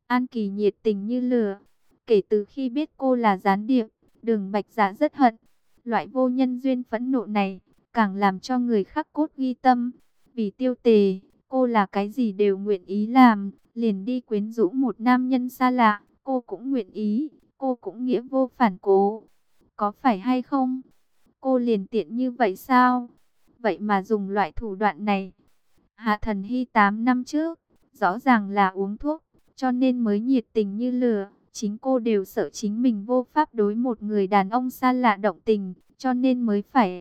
An Kỳ nhiệt tình như lửa. Kể từ khi biết cô là gián điệp, Đường Bạch Dạ rất hận. Loại vô nhân duyên phẫn nộ này, càng làm cho người khắc cốt ghi tâm. Vì Tiêu Tề, cô là cái gì đều nguyện ý làm, liền đi quyến rũ một nam nhân xa lạ, cô cũng nguyện ý, cô cũng nghĩa vô phản cố. Có phải hay không? Cô liền tiện như vậy sao? Vậy mà dùng loại thủ đoạn này. Hạ Thần Hy 8 năm trước, rõ ràng là uống thuốc, cho nên mới nhiệt tình như lửa. Chính cô đều sợ chính mình vô pháp đối một người đàn ông xa lạ động tình, cho nên mới phải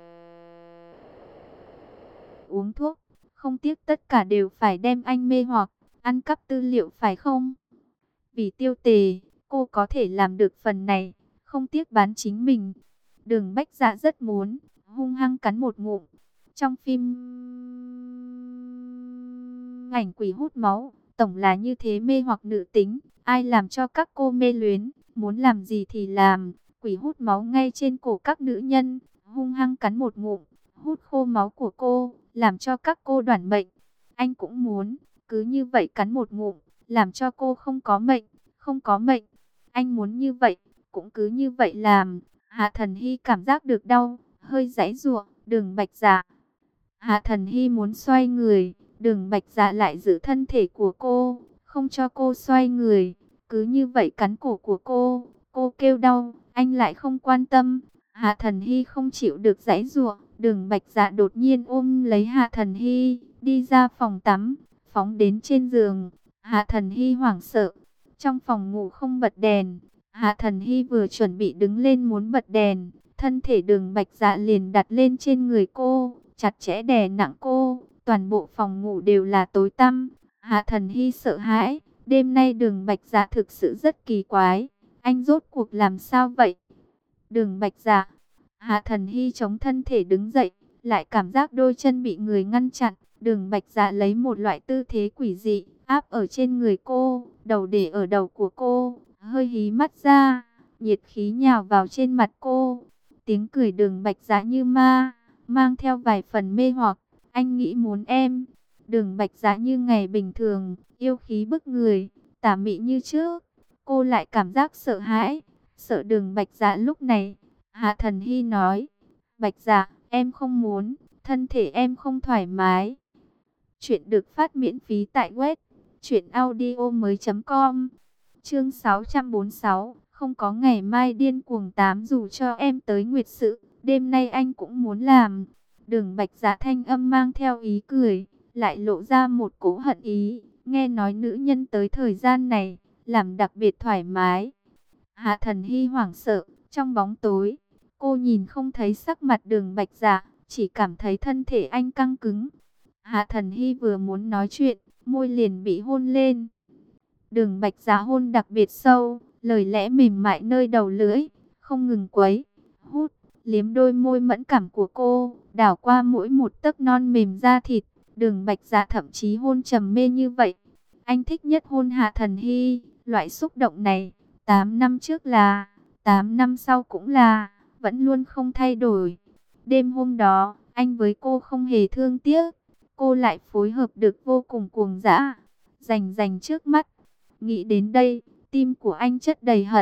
uống thuốc. Không tiếc tất cả đều phải đem anh mê hoặc, ăn cắp tư liệu phải không? Vì Tiêu Tề, cô có thể làm được phần này, không tiếc bán chính mình. Đường Bách Dạ rất muốn, hung hăng cắn một ngụm. Trong phim ảnh quỷ hút máu, tổng là như thế mê hoặc nữ tính, ai làm cho các cô mê luyến, muốn làm gì thì làm. Quỷ hút máu ngay trên cổ các nữ nhân, hung hăng cắn một ngụm, hút khô máu của cô, làm cho các cô đoản mệnh. Anh cũng muốn, cứ như vậy cắn một ngụm, làm cho cô không có mệnh, không có mệnh. Anh muốn như vậy, cũng cứ như vậy làm. Hạ Thần Hy cảm giác được đau, hơi giãy giụa. Đường Bạch Dạ. Hạ Thần Hy muốn xoay người, Đường Bạch Dạ lại giữ thân thể của cô, không cho cô xoay người, cứ như vậy cắn cổ của cô. Cô kêu đau, anh lại không quan tâm. Hạ Thần Hy không chịu được giãy giụa, Đường Bạch Dạ đột nhiên ôm lấy Hạ Thần Hy, đi ra phòng tắm, phóng đến trên giường. Hạ Thần Hy hoảng sợ, trong phòng ngủ không bật đèn. Hạ Thần Hy vừa chuẩn bị đứng lên muốn bật đèn, thân thể Đường Bạch Dạ liền đặt lên trên người cô, chặt chẽ đè nặng cô. Toàn bộ phòng ngủ đều là tối tăm. Hạ Thần Hy sợ hãi, đêm nay Đường Bạch Dạ thực sự rất kỳ quái. Anh rốt cuộc làm sao vậy? Đường Bạch Dạ. Hạ Thần Hy chống thân thể đứng dậy, lại cảm giác đôi chân bị người ngăn chặn. Đường Bạch Dạ lấy một loại tư thế quỷ dị, áp ở trên người cô, đầu để ở đầu của cô, hơi hí mắt ra, nhiệt khí nhào vào trên mặt cô. Tiếng cười Đường Bạch Dạ như ma, mang theo vài phần mê hoặc. Anh nghĩ muốn em. Đường Bạch Dạ như ngày bình thường, yêu khí bức người, tà mị như trước. Cô lại cảm giác sợ hãi, sợ Đường Bạch Dạ lúc này. Hạ Thần Hy nói, Bạch Dạ, em không muốn, thân thể em không thoải mái. Chuyện được phát miễn phí tại web truyệnaudiomoi.com. Chương 646, không có ngày mai điên cuồng tám dù cho em tới nguyệt sự, đêm nay anh cũng muốn làm. Đường Bạch Dạ thanh âm mang theo ý cười, lại lộ ra một cỗ hận ý. Nghe nói nữ nhân tới thời gian này, làm đặc biệt thoải mái. Hạ Thần Hy hoảng sợ, trong bóng tối, cô nhìn không thấy sắc mặt Đường Bạch Dạ, chỉ cảm thấy thân thể anh căng cứng. Hạ Thần Hy vừa muốn nói chuyện, môi liền bị hôn lên. Đường Bạch Dạ hôn đặc biệt sâu, lời lẽ mềm mại nơi đầu lưỡi, không ngừng quấy, hút, liếm đôi môi mẫn cảm của cô, đảo qua mỗi một tấc non mềm da thịt. Đường Bạch Dạ thậm chí hôn trầm mê như vậy. Anh thích nhất hôn Hạ Thần Hy, loại xúc động này, 8 năm trước là, 8 năm sau cũng là, vẫn luôn không thay đổi. Đêm hôm đó, anh với cô không hề thương tiếc, cô lại phối hợp được vô cùng cuồng dã, rành rành trước mắt. Nghĩ đến đây, tim của anh chất đầy hận.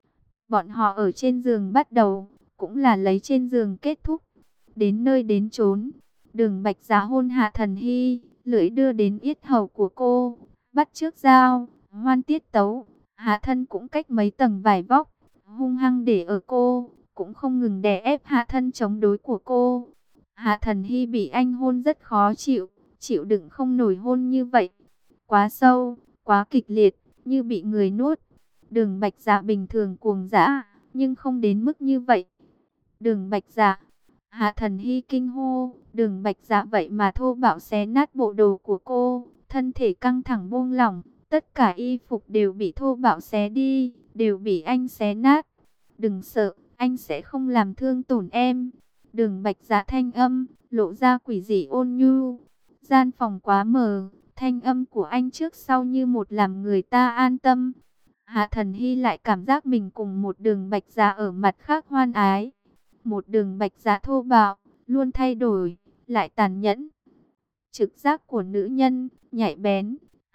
Bọn họ ở trên giường bắt đầu, cũng là lấy trên giường kết thúc. Đến nơi đến chốn, Đường Bạch Dạ hôn Hạ Thần Hy, lưỡi đưa đến yết hầu của cô, bắt trước dao, hoan tiết tấu. Hạ thân cũng cách mấy tầng vải vóc, hung hăng để ở cô, cũng không ngừng đè ép hạ thân chống đối của cô. Hạ Thần Hy bị anh hôn rất khó chịu, chịu đựng không nổi hôn như vậy. Quá sâu, quá kịch liệt, như bị người nuốt. Đường Bạch Dạ bình thường cuồng dã, nhưng không đến mức như vậy. Đường Bạch Dạ. Hạ Thần Hy kinh hô, Đường Bạch Dạ vậy mà thô bạo xé nát bộ đồ của cô, thân thể căng thẳng buông lỏng, tất cả y phục đều bị thô bạo xé đi, đều bị anh xé nát. Đừng sợ, anh sẽ không làm thương tổn em. Đường Bạch Dạ thanh âm, lộ ra quỷ dị ôn nhu. Gian phòng quá mờ, thanh âm của anh trước sau như một làm người ta an tâm. Hạ Thần Hy lại cảm giác mình cùng một Đường Bạch Dạ ở mặt khác hoan ái. Một Đường Bạch Dạ thô bạo, luôn thay đổi, lại tàn nhẫn. Trực giác của nữ nhân, nhạy bén.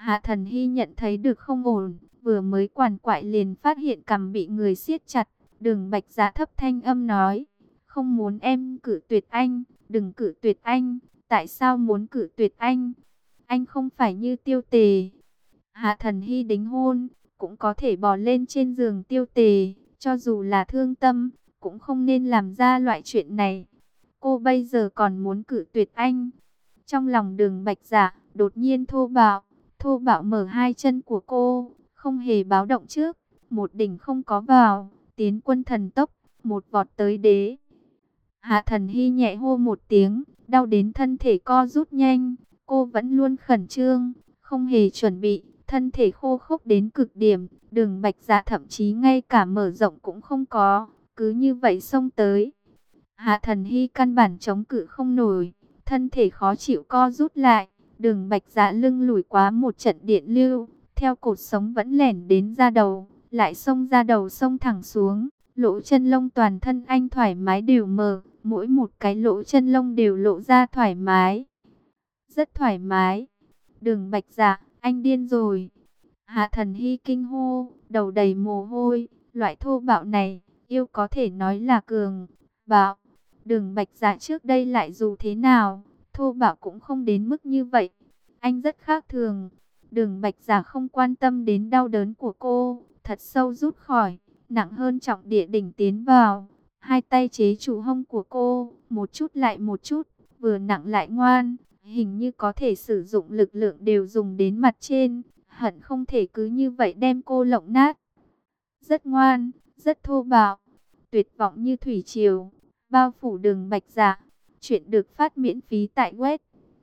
Hạ Thần Hy nhận thấy được không ổn, vừa mới quằn quại liền phát hiện cằm bị người siết chặt. Đường Bạch Dạ thấp thanh âm nói, không muốn em cự tuyệt anh, đừng cự tuyệt anh. Tại sao muốn cự tuyệt anh? Anh không phải như Tiêu Tề. Hạ Thần Hy đính hôn, cũng có thể bò lên trên giường Tiêu Tề, cho dù là thương tâm, cũng không nên làm ra loại chuyện này. Cô bây giờ còn muốn cự tuyệt anh. Trong lòng Đường Bạch Dạ đột nhiên thô bạo mở hai chân của cô, không hề báo động trước, một đỉnh không có vào, tiến quân thần tốc, một vọt tới đế. Hạ Thần Hy nhẹ hô một tiếng, đau đến thân thể co rút nhanh, cô vẫn luôn khẩn trương, không hề chuẩn bị, thân thể khô khốc đến cực điểm, Đường Bạch Dạ thậm chí ngay cả mở rộng cũng không có, cứ như vậy xông tới. Hạ Thần Hy căn bản chống cự không nổi, thân thể khó chịu co rút lại, Đường Bạch Dạ lưng lùi quá một trận điện lưu, theo cột sống vẫn lẻn đến da đầu, lại xông ra đầu xông thẳng xuống, lỗ chân lông toàn thân anh thoải mái đều mở, mỗi một cái lỗ chân lông đều lộ ra thoải mái, rất thoải mái. Đường Bạch Dạ, anh điên rồi. Hạ Thần Hy kinh hô, đầu đầy mồ hôi, loại thô bạo này, yêu có thể nói là cường bạo. Đường Bạch Dạ trước đây lại dù thế nào, thô bạo cũng không đến mức như vậy. Anh rất khác thường. Đường Bạch Dạ không quan tâm đến đau đớn của cô, thật sâu rút khỏi, nặng hơn trọng địa đỉnh tiến vào. Hai tay chế trụ hông của cô, một chút lại một chút, vừa nặng lại ngoan, hình như có thể sử dụng lực lượng đều dùng đến mặt trên, hận không thể cứ như vậy đem cô lộng nát. Rất ngoan, rất thô bạo, tuyệt vọng như thủy triều, bao phủ Đường Bạch Dạ. Chuyện được phát miễn phí tại web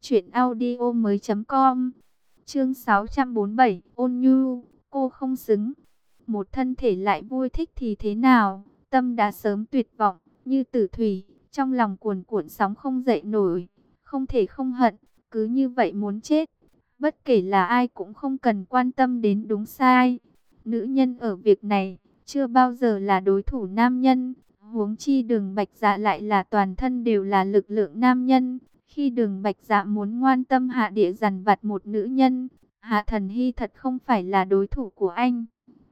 truyệnaudiomoi.com. Chương 647, Ôn Nhu, cô không xứng. Một thân thể lại vui thích thì thế nào, tâm đã sớm tuyệt vọng, như tử thủy, trong lòng cuồn cuộn sóng không dậy nổi, không thể không hận, cứ như vậy muốn chết. Bất kể là ai cũng không cần quan tâm đến đúng sai. Nữ nhân ở việc này, chưa bao giờ là đối thủ nam nhân. Huống chi Đường Bạch Dạ lại là toàn thân đều là lực lượng nam nhân. Khi Đường Bạch Dạ muốn ngoan tâm hạ địa dằn vặt một nữ nhân, Hạ Thần Hy thật không phải là đối thủ của anh.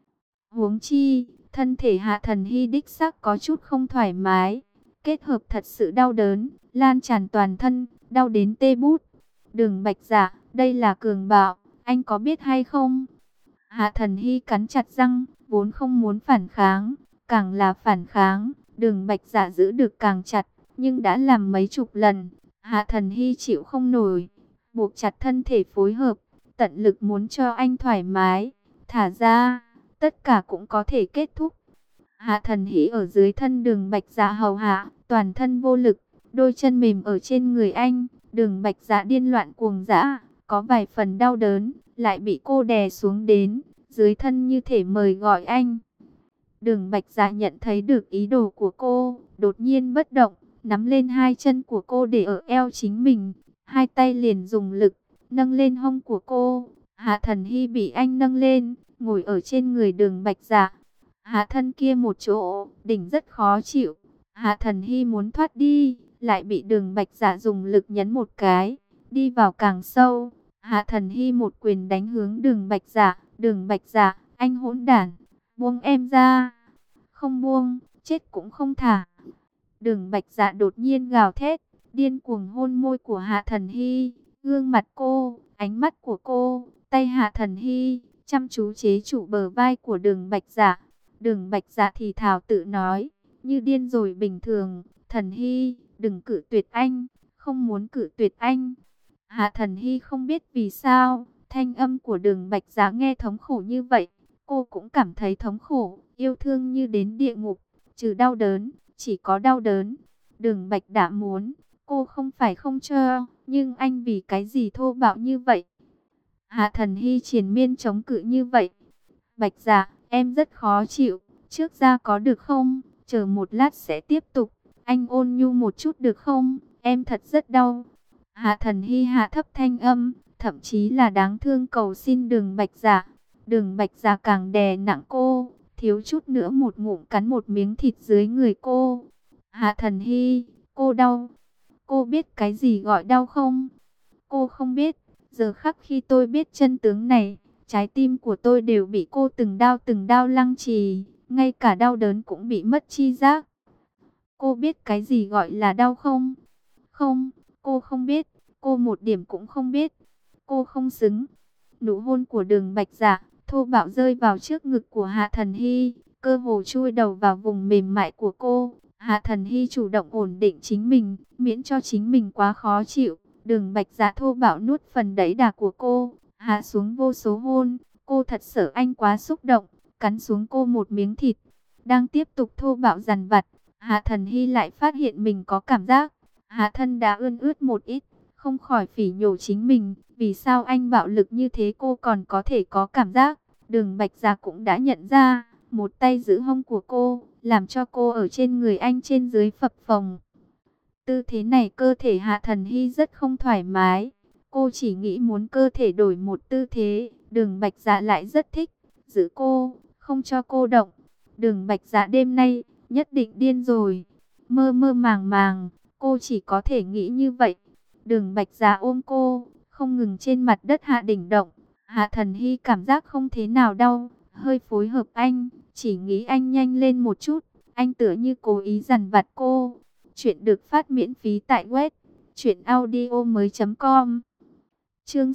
Huống chi, thân thể Hạ Thần Hy đích xác có chút không thoải mái, kết hợp thật sự đau đớn, lan tràn toàn thân, đau đến tê bút. Đường Bạch Dạ, đây là cường bạo, anh có biết hay không? Hạ Thần Hy cắn chặt răng, vốn không muốn phản kháng, càng là phản kháng, Đường Bạch Dạ giữ được càng chặt, nhưng đã làm mấy chục lần, Hạ Thần Hy chịu không nổi, buộc chặt thân thể phối hợp, tận lực muốn cho anh thoải mái, thả ra, tất cả cũng có thể kết thúc. Hạ Thần Hy ở dưới thân Đường Bạch Dạ hầu hạ, toàn thân vô lực, đôi chân mềm ở trên người anh, Đường Bạch Dạ điên loạn cuồng dã, có vài phần đau đớn, lại bị cô đè xuống đến, dưới thân như thể mời gọi anh. Đường Bạch Dạ nhận thấy được ý đồ của cô, đột nhiên bất động, nắm lên hai chân của cô để ở eo chính mình, hai tay liền dùng lực, nâng lên hông của cô. Hạ Thần Hy bị anh nâng lên, ngồi ở trên người Đường Bạch Dạ. Hạ thân kia một chỗ, đỉnh rất khó chịu. Hạ Thần Hy muốn thoát đi, lại bị Đường Bạch Dạ dùng lực nhấn một cái, đi vào càng sâu. Hạ Thần Hy một quyền đánh hướng Đường Bạch Dạ. Đường Bạch Dạ, anh hỗn đản, buông em ra. Không buông, chết cũng không thả. Đường Bạch Dạ đột nhiên gào thét, điên cuồng hôn môi của Hạ Thần Hy, gương mặt cô, ánh mắt của cô, tay Hạ Thần Hy, chăm chú chế trụ bờ vai của Đường Bạch Dạ. Đường Bạch Dạ thì thào tự nói, như điên rồi bình thường, Thần Hy, đừng cự tuyệt anh, không muốn cự tuyệt anh. Hạ Thần Hy không biết vì sao, thanh âm của Đường Bạch Dạ nghe thống khổ như vậy, cô cũng cảm thấy thống khổ, yêu thương như đến địa ngục, trừ đau đớn, chỉ có đau đớn. Đường Bạch đã muốn, cô không phải không cho, nhưng anh vì cái gì thô bạo như vậy? Hạ Thần Hy triền miên chống cự như vậy. Bạch Dạ, em rất khó chịu, trước ra có được không? Chờ một lát sẽ tiếp tục, anh ôn nhu một chút được không? Em thật rất đau. Hạ Thần Hy hạ thấp thanh âm, thậm chí là đáng thương cầu xin Đường Bạch Dạ. Đường Bạch Dạ càng đè nặng cô, thiếu chút nữa một ngụm cắn một miếng thịt dưới người cô. Hạ Thần Hy, cô đau. Cô biết cái gì gọi đau không? Cô không biết. Giờ khắc khi tôi biết chân tướng này, trái tim của tôi đều bị cô từng đao lăng trì, ngay cả đau đớn cũng bị mất chi giác. Cô biết cái gì gọi là đau không? Không, cô không biết, cô một điểm cũng không biết. Cô không xứng. Nụ hôn của Đường Bạch Dạ thô bạo rơi vào trước ngực của Hạ Thần Hy, cơ hồ chui đầu vào vùng mềm mại của cô. Hạ Thần Hy chủ động ổn định chính mình, miễn cho chính mình quá khó chịu. Đường Bạch Dạ thô bạo nuốt phần đẫy đà của cô, hạ xuống vô số hôn. Cô thật sợ anh quá xúc động, cắn xuống cô một miếng thịt. Đang tiếp tục thô bạo dằn vặt, Hạ Thần Hy lại phát hiện mình có cảm giác hạ thân đã ươn ướt một ít, không khỏi phỉ nhổ chính mình. Vì sao anh bạo lực như thế cô còn có thể có cảm giác? Đường Bạch Dạ cũng đã nhận ra, một tay giữ hông của cô, làm cho cô ở trên người anh trên dưới phập phồng. Tư thế này cơ thể Hạ Thần Hy rất không thoải mái. Cô chỉ nghĩ muốn cơ thể đổi một tư thế. Đường Bạch Dạ lại rất thích giữ cô, không cho cô động. Đường Bạch Dạ đêm nay nhất định điên rồi. Mơ mơ màng màng, cô chỉ có thể nghĩ như vậy. Đường Bạch Dạ ôm cô, không ngừng trên mặt đất hạ đỉnh động. Hạ Thần Hy cảm giác không thế nào đau, hơi phối hợp anh, chỉ nghĩ anh nhanh lên một chút. Anh tựa như cố ý dằn vặt cô. Chuyện được phát miễn phí tại web truyệnaudiomoi.com. Chương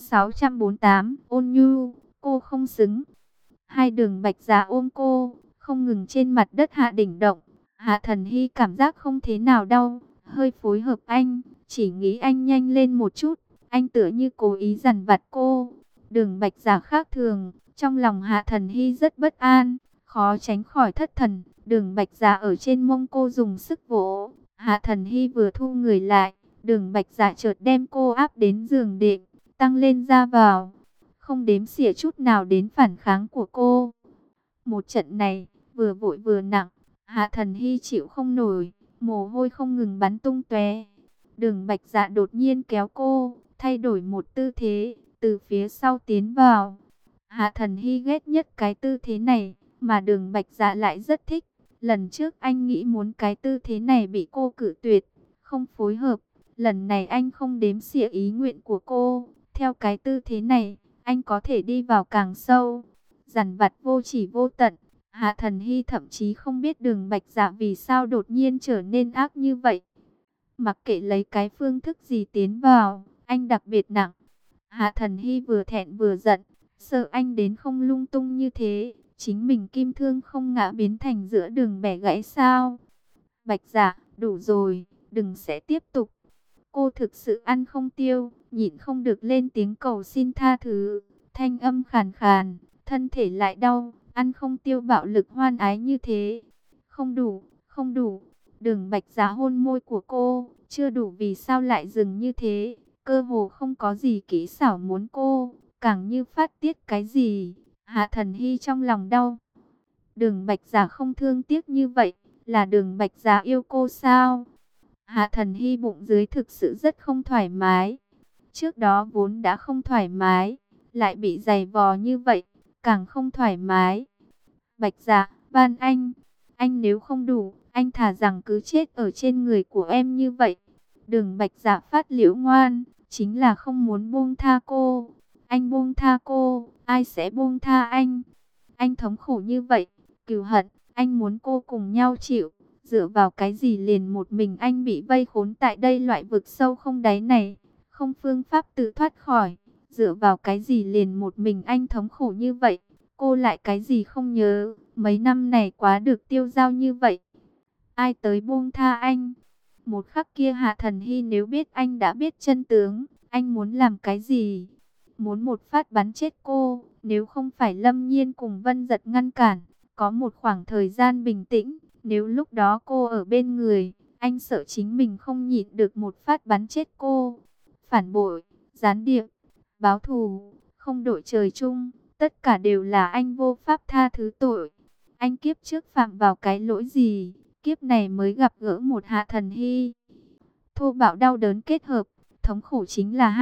648, Ôn Nhu, cô không xứng. Hai Đường Bạch Dạ ôm cô, không ngừng trên mặt đất hạ đỉnh động. Hạ Thần Hy cảm giác không thế nào đau, hơi phối hợp anh, chỉ nghĩ anh nhanh lên một chút. Anh tựa như cố ý dằn vặt cô. Đường Bạch Dạ khác thường, trong lòng Hạ Thần Hy rất bất an, khó tránh khỏi thất thần. Đường Bạch Dạ ở trên mông cô dùng sức vỗ. Hạ Thần Hy vừa thu người lại, Đường Bạch Dạ chợt đem cô áp đến giường đệm, tăng lên ra vào, không đếm xỉa chút nào đến phản kháng của cô. Một trận này, vừa vội vừa nặng, Hạ Thần Hy chịu không nổi, mồ hôi không ngừng bắn tung tóe. Đường Bạch Dạ đột nhiên kéo cô, thay đổi một tư thế, từ phía sau tiến vào. Hạ Thần Hy ghét nhất cái tư thế này, mà Đường Bạch Dạ lại rất thích. Lần trước anh nghĩ muốn cái tư thế này bị cô cự tuyệt, không phối hợp. Lần này anh không đếm xỉa ý nguyện của cô. Theo cái tư thế này, anh có thể đi vào càng sâu. Dằn vặt vô chỉ vô tận. Hạ Thần Hy thậm chí không biết Đường Bạch Dạ vì sao đột nhiên trở nên ác như vậy. Mặc kệ lấy cái phương thức gì tiến vào, anh đặc biệt nặng. Hạ Thần Hy vừa thẹn vừa giận, sợ anh đến không lung tung như thế. Chính mình kim thương không ngã biến thành giữa đường bẻ gãy sao? Bạch Dạ, đủ rồi, đừng sẽ tiếp tục. Cô thực sự ăn không tiêu, nhịn không được lên tiếng cầu xin tha thứ. Thanh âm khàn khàn, thân thể lại đau, ăn không tiêu bạo lực hoan ái như thế. Không đủ, không đủ. Đường Bạch Dạ hôn môi của cô, chưa đủ vì sao lại dừng như thế. Cơ hồ không có gì kỹ xảo muốn cô, càng như phát tiết cái gì. Hạ Thần Hy trong lòng đau. Đường Bạch Dạ không thương tiếc như vậy, là Đường Bạch Dạ yêu cô sao? Hạ Thần Hy bụng dưới thực sự rất không thoải mái. Trước đó vốn đã không thoải mái, lại bị giày vò như vậy, càng không thoải mái. Bạch Dạ, van anh nếu không đủ, anh thà rằng cứ chết ở trên người của em như vậy. Đường Bạch Dạ phát liễu ngoan, chính là không muốn buông tha cô. Anh buông tha cô, ai sẽ buông tha anh? Anh thống khổ như vậy, cừu hận, anh muốn cô cùng nhau chịu. Dựa vào cái gì liền một mình anh bị vây khốn tại đây loại vực sâu không đáy này, không phương pháp tự thoát khỏi. Dựa vào cái gì liền một mình anh thống khổ như vậy, cô lại cái gì không nhớ, mấy năm này quá được tiêu dao như vậy. Ai tới buông tha anh? Một khắc kia Hạ Thần Hy nếu biết anh đã biết chân tướng, anh muốn làm cái gì? Muốn một phát bắn chết cô, nếu không phải Lâm Nhiên cùng Vân Giật ngăn cản, có một khoảng thời gian bình tĩnh. Nếu lúc đó cô ở bên người, anh sợ chính mình không nhịn được một phát bắn chết cô. Phản bội, gián điệp, báo thù, không đội trời chung, tất cả đều là anh vô pháp tha thứ tội. Anh kiếp trước phạm vào cái lỗi gì, kiếp này mới gặp gỡ một Hạ Thần Hy. Thô bạo đau đớn kết hợp, thống khổ chính là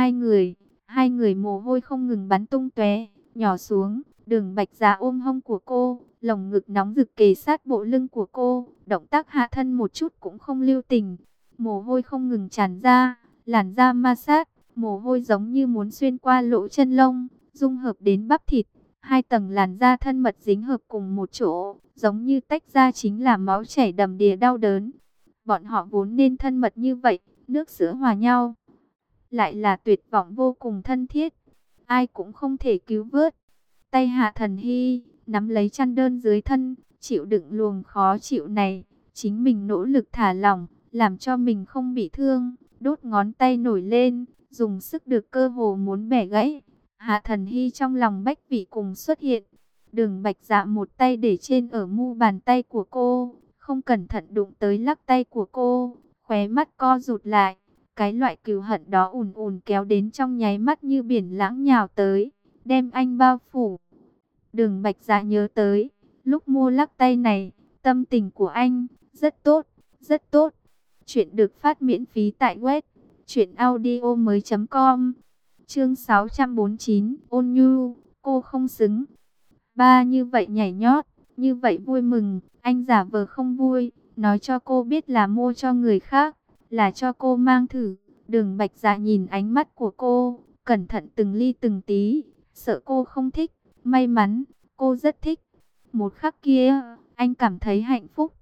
hai người mồ hôi không ngừng bắn tung tóe, nhỏ xuống. Đường Bạch Dạ ôm hông của cô, lồng ngực nóng rực kề sát bộ lưng của cô, động tác hạ thân một chút cũng không lưu tình. Mồ hôi không ngừng tràn ra, làn da ma sát, mồ hôi giống như muốn xuyên qua lỗ chân lông, dung hợp đến bắp thịt. Hai tầng làn da thân mật dính hợp cùng một chỗ, giống như tách ra chính là máu chảy đầm đìa đau đớn. Bọn họ vốn nên thân mật như vậy, nước sữa hòa nhau, lại là tuyệt vọng vô cùng thân thiết, ai cũng không thể cứu vớt. Tay Hạ Thần Hy nắm lấy chăn đơn dưới thân, chịu đựng luồng khó chịu này, chính mình nỗ lực thả lỏng, làm cho mình không bị thương, đốt ngón tay nổi lên, dùng sức được cơ hồ muốn bẻ gãy. Hạ Thần Hy trong lòng bách vị cùng xuất hiện. Đường Bạch Dạ một tay để trên ở mu bàn tay của cô, không cẩn thận đụng tới lắc tay của cô, khóe mắt co rụt lại. Cái loại cừu hận đó ùn ùn kéo đến trong nháy mắt như biển lãng nhào tới, đem anh bao phủ. Đường Bạch Dạ nhớ tới, lúc mua lắc tay này, tâm tình của anh rất tốt, rất tốt. Chuyện được phát miễn phí tại web truyệnaudiomoi.com. Chương 649, Ôn Nhu, cô không xứng. Ba như vậy nhảy nhót, như vậy vui mừng, anh giả vờ không vui, nói cho cô biết là mua cho người khác, là cho cô mang thử. Đường Bạch Dạ nhìn ánh mắt của cô, cẩn thận từng ly từng tí, sợ cô không thích. May mắn, cô rất thích. Một khắc kia, anh cảm thấy hạnh phúc.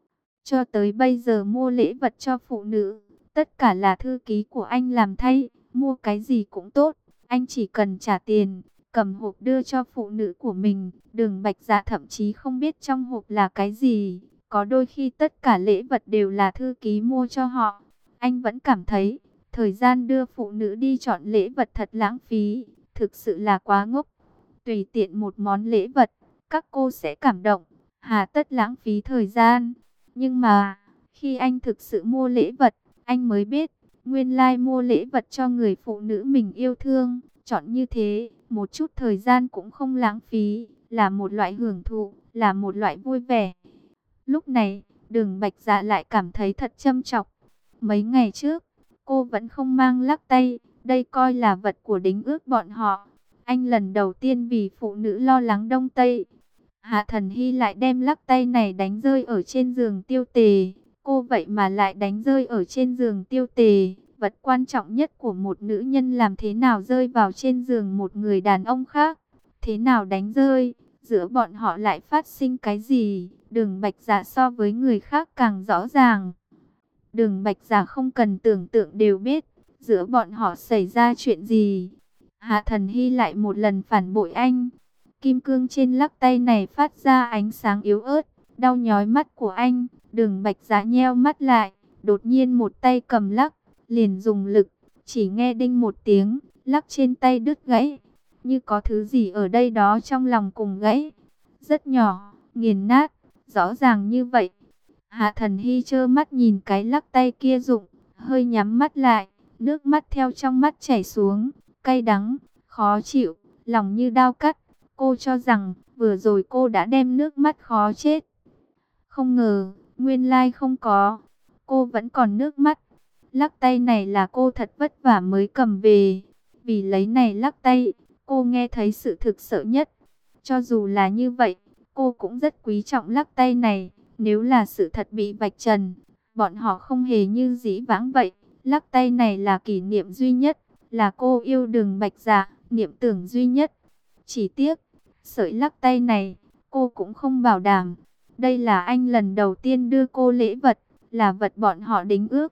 Cho tới bây giờ mua lễ vật cho phụ nữ, tất cả là thư ký của anh làm thay, mua cái gì cũng tốt, anh chỉ cần trả tiền, cầm hộp đưa cho phụ nữ của mình. Đường Bạch Dạ thậm chí không biết trong hộp là cái gì, có đôi khi tất cả lễ vật đều là thư ký mua cho họ. Anh vẫn cảm thấy, thời gian đưa phụ nữ đi chọn lễ vật thật lãng phí, thực sự là quá ngốc. Tùy tiện một món lễ vật, các cô sẽ cảm động, hà tất lãng phí thời gian. Nhưng mà, khi anh thực sự mua lễ vật, anh mới biết, nguyên lai mua lễ vật cho người phụ nữ mình yêu thương, chọn như thế, một chút thời gian cũng không lãng phí, là một loại hưởng thụ, là một loại vui vẻ. Lúc này, Đường Bạch Dạ lại cảm thấy thật châm chọc. Mấy ngày trước, cô vẫn không mang lắc tay, đây coi là vật của đính ước bọn họ. Anh lần đầu tiên vì phụ nữ lo lắng đông tây. Hạ Thần Hy lại đem lắc tay này đánh rơi ở trên giường Tiêu Tề. Cô vậy mà lại đánh rơi ở trên giường Tiêu Tề. Vật quan trọng nhất của một nữ nhân làm thế nào rơi vào trên giường một người đàn ông khác. Thế nào đánh rơi, giữa bọn họ lại phát sinh cái gì. Đường Bạch Dạ so với người khác càng rõ ràng. Đường Bạch Dạ không cần tưởng tượng đều biết, giữa bọn họ xảy ra chuyện gì. Hạ Thần Hy lại một lần phản bội anh. Kim cương trên lắc tay này phát ra ánh sáng yếu ớt, đau nhói mắt của anh. Đường Bạch Dạ nheo mắt lại, đột nhiên một tay cầm lắc, liền dùng lực, chỉ nghe đinh một tiếng, lắc trên tay đứt gãy. Như có thứ gì ở đây đó trong lòng cùng gãy. Rất nhỏ, nghiền nát, rõ ràng như vậy. Hạ Thần Hy trơ mắt nhìn cái lắc tay kia rụng, hơi nhắm mắt lại, nước mắt theo trong mắt chảy xuống, cay đắng, khó chịu, lòng như đao cắt. Cô cho rằng vừa rồi cô đã đem nước mắt khó chết. Không ngờ, nguyên lai không có. Cô vẫn còn nước mắt. Lắc tay này là cô thật vất vả mới cầm về. Vì lấy này lắc tay, cô nghe thấy sự thực sợ nhất. Cho dù là như vậy, cô cũng rất quý trọng lắc tay này. Nếu là sự thật bị vạch trần, bọn họ không hề như dĩ vãng vậy. Lắc tay này là kỷ niệm duy nhất, là cô yêu Đường Bạch Dạ, niệm tưởng duy nhất. Chỉ tiếc, sợi lắc tay này, cô cũng không bảo đảm. Đây là anh lần đầu tiên đưa cô lễ vật, là vật bọn họ đính ước.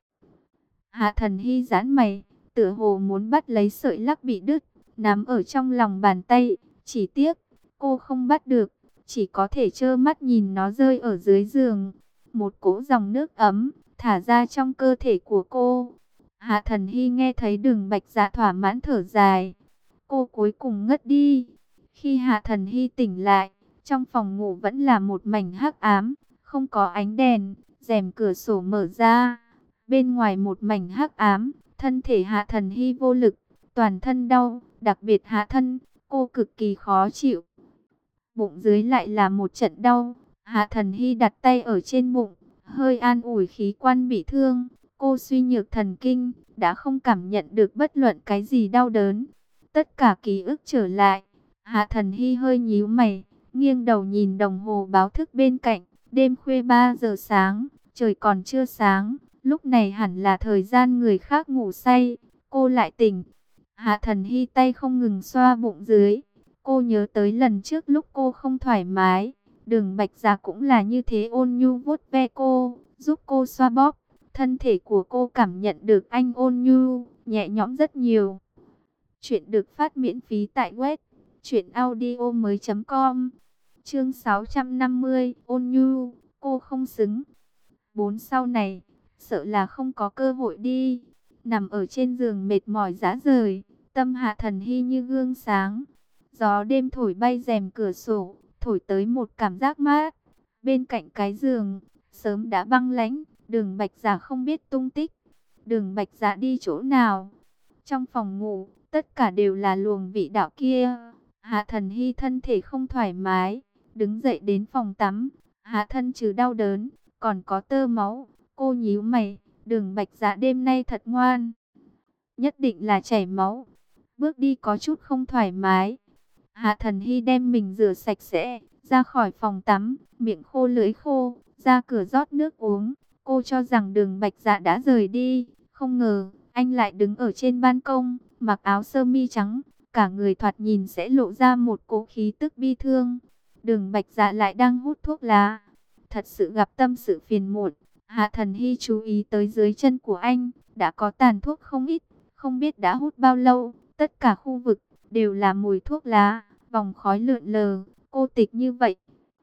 Hạ Thần Hy giãn mày, tựa hồ muốn bắt lấy sợi lắc bị đứt, nắm ở trong lòng bàn tay. Chỉ tiếc, cô không bắt được, chỉ có thể trơ mắt nhìn nó rơi ở dưới giường. Một cỗ dòng nước ấm, thả ra trong cơ thể của cô. Hạ Thần Hy nghe thấy Đường Bạch Dạ thỏa mãn thở dài. Cô cuối cùng ngất đi. Khi Hạ Thần Hy tỉnh lại, trong phòng ngủ vẫn là một mảnh hắc ám, không có ánh đèn, rèm cửa sổ mở ra. Bên ngoài một mảnh hắc ám, thân thể Hạ Thần Hy vô lực, toàn thân đau, đặc biệt hạ thân, cô cực kỳ khó chịu. Bụng dưới lại là một trận đau. Hạ Thần Hy đặt tay ở trên bụng, hơi an ủi khí quan bị thương. Cô suy nhược thần kinh, đã không cảm nhận được bất luận cái gì đau đớn. Tất cả ký ức trở lại. Hạ Thần Hy hơi nhíu mày, nghiêng đầu nhìn đồng hồ báo thức bên cạnh. Đêm khuya 3 giờ sáng, trời còn chưa sáng. Lúc này hẳn là thời gian người khác ngủ say. Cô lại tỉnh. Hạ Thần Hy tay không ngừng xoa bụng dưới. Cô nhớ tới lần trước lúc cô không thoải mái, Đường Bạch Dạ cũng là như thế, ôn nhu vuốt ve cô, giúp cô xoa bóp. Thân thể của cô cảm nhận được anh ôn nhu, nhẹ nhõm rất nhiều. Chuyện được phát miễn phí tại web truyệnaudiomoi.com. Chương 650, ôn nhu, cô không xứng. Sau này, sợ là không có cơ hội đi. Nằm ở trên giường mệt mỏi rã rời, tâm Hạ Thần Hy như gương sáng. Gió đêm thổi bay rèm cửa sổ, thổi tới một cảm giác mát. Bên cạnh cái giường, sớm đã băng lãnh, Đường Bạch Dạ không biết tung tích. Đường Bạch Dạ đi chỗ nào? Trong phòng ngủ, tất cả đều là luồng vị đạo kia. Hạ Thần Hy thân thể không thoải mái, đứng dậy đến phòng tắm. Hạ thân trừ đau đớn, còn có tơ máu. Cô nhíu mày, Đường Bạch Dạ đêm nay thật ngoan, nhất định là chảy máu. Bước đi có chút không thoải mái. Hạ Thần Hy đem mình rửa sạch sẽ, ra khỏi phòng tắm, miệng khô lưỡi khô, ra cửa rót nước uống. Cô cho rằng Đường Bạch Dạ đã rời đi, không ngờ anh lại đứng ở trên ban công, mặc áo sơ mi trắng, cả người thoạt nhìn sẽ lộ ra một cỗ khí tức bi thương. Đường Bạch Dạ lại đang hút thuốc lá, thật sự gặp tâm sự phiền muộn. Hạ Thần Hy chú ý tới dưới chân của anh, đã có tàn thuốc không ít, không biết đã hút bao lâu. Tất cả khu vực đều là mùi thuốc lá, vòng khói lượn lờ, cô tịch như vậy.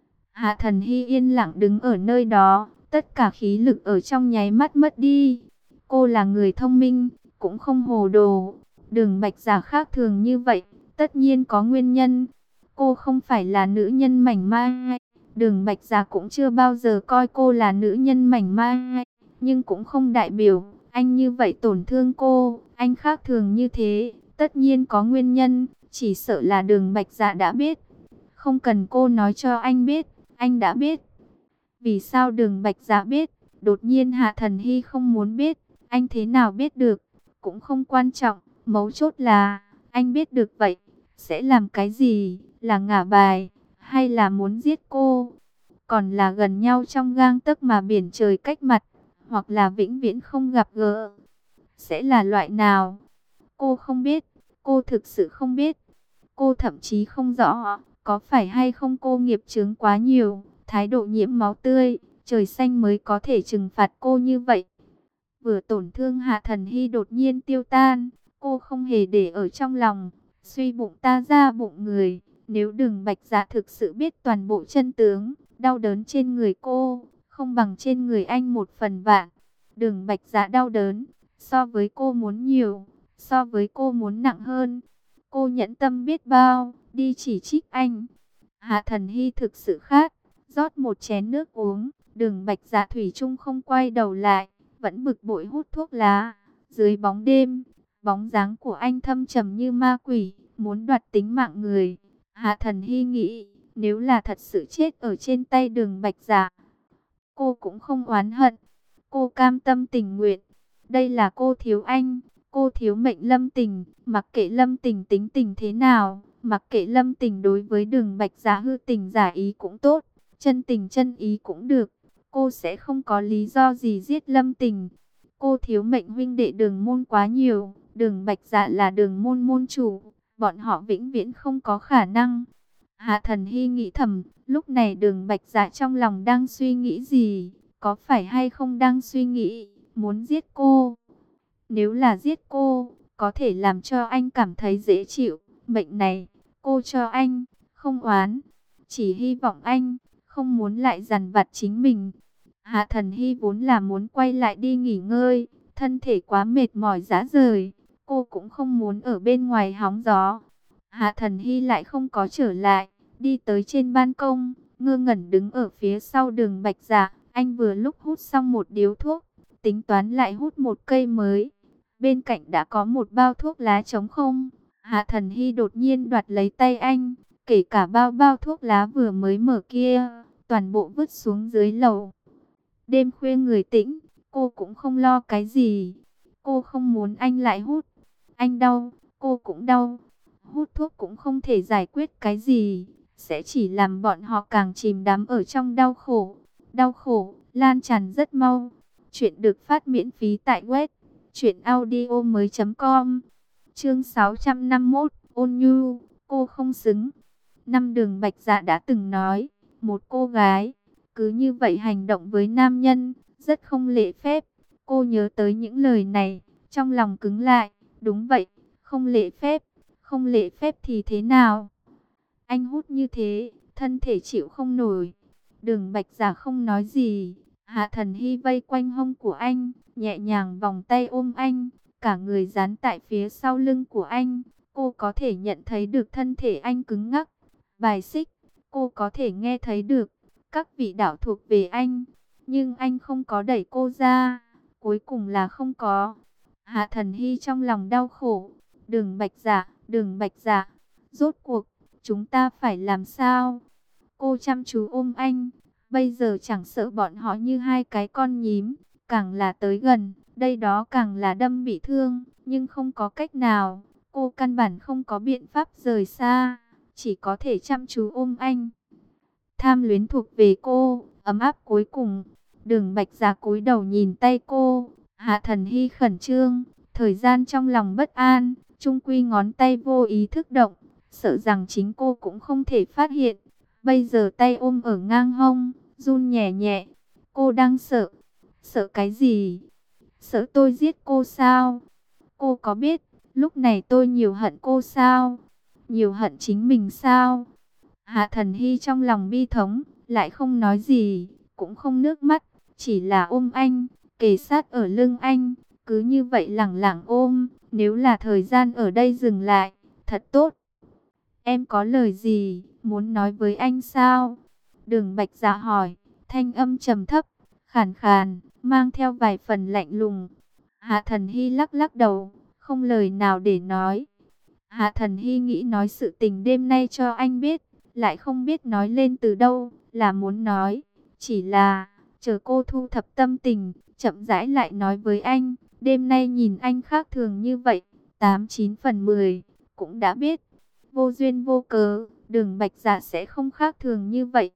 Hạ Thần Hy yên lặng đứng ở nơi đó, tất cả khí lực ở trong nháy mắt mất đi. Cô là người thông minh, cũng không hồ đồ. Đường Bạch Dạ khác thường như vậy, tất nhiên có nguyên nhân. Cô không phải là nữ nhân mảnh mai. Đường Bạch Dạ cũng chưa bao giờ coi cô là nữ nhân mảnh mai. Nhưng cũng không đại biểu anh như vậy tổn thương cô. Anh khác thường như thế, tất nhiên có nguyên nhân. Chỉ sợ là Đường Bạch Dạ đã biết. Không cần cô nói cho anh biết, anh đã biết. Vì sao Đường Bạch Dạ biết? Đột nhiên Hạ Thần Hy không muốn biết. Anh thế nào biết được? Cũng không quan trọng. Mấu chốt là anh biết được vậy sẽ làm cái gì? Là ngả bài hay là muốn giết cô? Còn là gần nhau trong gang tấc mà biển trời cách mặt, hoặc là vĩnh viễn không gặp gỡ? Sẽ là loại nào? Cô không biết. Cô thực sự không biết. Cô thậm chí không rõ có phải hay không cô nghiệp chướng quá nhiều, thái độ nhiễm máu tươi, trời xanh mới có thể trừng phạt cô như vậy. Vừa tổn thương Hạ Thần Hy đột nhiên tiêu tan, cô không hề để ở trong lòng, suy bụng ta ra bụng người. Nếu Đường Bạch Dạ thực sự biết toàn bộ chân tướng, đau đớn trên người cô không bằng trên người anh 1/1000. Đường Bạch Dạ đau đớn so với cô muốn nhiều, so với cô muốn nặng hơn. Cô nhẫn tâm biết bao, đi chỉ trích anh. Hạ Thần Hy thực sự khát, rót một chén nước uống. Đường Bạch Dạ thủy chung không quay đầu lại, vẫn bực bội hút thuốc lá. Dưới bóng đêm, bóng dáng của anh thâm trầm như ma quỷ, muốn đoạt tính mạng người. Hạ Thần Hy nghĩ, nếu là thật sự chết ở trên tay Đường Bạch Dạ, cô cũng không oán hận. Cô cam tâm tình nguyện. Đây là cô thiếu anh, cô thiếu mệnh Lâm Tình. Mặc kệ Lâm Tình tính tình thế nào, mặc kệ Lâm Tình đối với Đường Bạch Dạ hư tình giả ý cũng tốt, chân tình chân ý cũng được, cô sẽ không có lý do gì giết Lâm Tình. Cô thiếu mệnh huynh đệ Đường môn quá nhiều. Đường Bạch Dạ là Đường môn môn chủ, bọn họ vĩnh viễn không có khả năng. Hạ Thần Hy nghĩ thầm, lúc này Đường Bạch Dạ trong lòng đang suy nghĩ gì? Có phải hay không đang suy nghĩ muốn giết cô? Nếu là giết cô, có thể làm cho anh cảm thấy dễ chịu. Mệnh này, cô cho anh, không oán. Chỉ hy vọng anh không muốn lại dằn vặt chính mình. Hạ Thần Hy vốn là muốn quay lại đi nghỉ ngơi, thân thể quá mệt mỏi rã rời. Cô cũng không muốn ở bên ngoài hóng gió. Hạ Thần Hy lại không có trở lại, đi tới trên ban công, ngơ ngẩn đứng ở phía sau Đường Bạch Dạ. Anh vừa lúc hút xong một điếu thuốc, tính toán lại hút một cây mới. Bên cạnh đã có một bao thuốc lá trống không. Hạ Thần Hy đột nhiên đoạt lấy tay anh, kể cả bao thuốc lá vừa mới mở kia, toàn bộ vứt xuống dưới lầu. Đêm khuya người tĩnh, cô cũng không lo cái gì. Cô không muốn anh lại hút. Anh đau, cô cũng đau. Hút thuốc cũng không thể giải quyết cái gì, sẽ chỉ làm bọn họ càng chìm đắm ở trong đau khổ. Đau khổ lan tràn rất mau. Chuyện được phát miễn phí tại web truyệnaudiomoi.com. Chương 651, Ôn Nhu, cô không xứng. Năm Đường Bạch Dạ đã từng nói, một cô gái cứ như vậy hành động với nam nhân, rất không lễ phép. Cô nhớ tới những lời này, trong lòng cứng lại. Đúng vậy, không lễ phép. Không lễ phép thì thế nào? Anh hút như thế, thân thể chịu không nổi. Đường Bạch Dạ không nói gì. Hạ Thần Hy vây quanh hông của anh, nhẹ nhàng vòng tay ôm anh, cả người dán tại phía sau lưng của anh. Cô có thể nhận thấy được thân thể anh cứng ngắc, bài xích. Cô có thể nghe thấy được các vị đạo thuộc về anh, nhưng anh không có đẩy cô ra. Cuối cùng là không có. Hạ Thần Hy trong lòng đau khổ. Đường Bạch Dạ, rốt cuộc chúng ta phải làm sao? Cô chăm chú ôm anh. Bây giờ chẳng sợ bọn họ như hai cái con nhím, càng là tới gần, đây đó càng là đâm bị thương, nhưng không có cách nào. Cô căn bản không có biện pháp rời xa, chỉ có thể chăm chú ôm anh. Tham luyến thuộc về cô, ấm áp cuối cùng. Đường Bạch Dạ cúi đầu nhìn tay cô. Hạ Thần Hy khẩn trương, thời gian trong lòng bất an, chung quy ngón tay vô ý thức động, sợ rằng chính cô cũng không thể phát hiện. Bây giờ tay ôm ở ngang hông, run nhẹ nhẹ. Cô đang sợ. Sợ cái gì? Sợ tôi giết cô sao? Cô có biết, lúc này tôi nhiều hận cô sao? Nhiều hận chính mình sao? Hạ Thần Hy trong lòng bi thống, lại không nói gì, cũng không nước mắt, chỉ là ôm anh, kề sát ở lưng anh, cứ như vậy lẳng lặng ôm. Nếu là thời gian ở đây dừng lại, thật tốt. Em có lời gì muốn nói với anh sao? Đường Bạch Dạ hỏi, thanh âm trầm thấp, khàn khàn, mang theo vài phần lạnh lùng. Hạ Thần Hy lắc lắc đầu, không lời nào để nói. Hạ Thần Hy nghĩ nói sự tình đêm nay cho anh biết, lại không biết nói lên từ đâu, là muốn nói. Chỉ là, chờ cô thu thập tâm tình, chậm rãi lại nói với anh. Đêm nay nhìn anh khác thường như vậy, 89 phần 10, cũng đã biết. Vô duyên vô cớ, Đường Bạch Dạ sẽ không khác thường như vậy.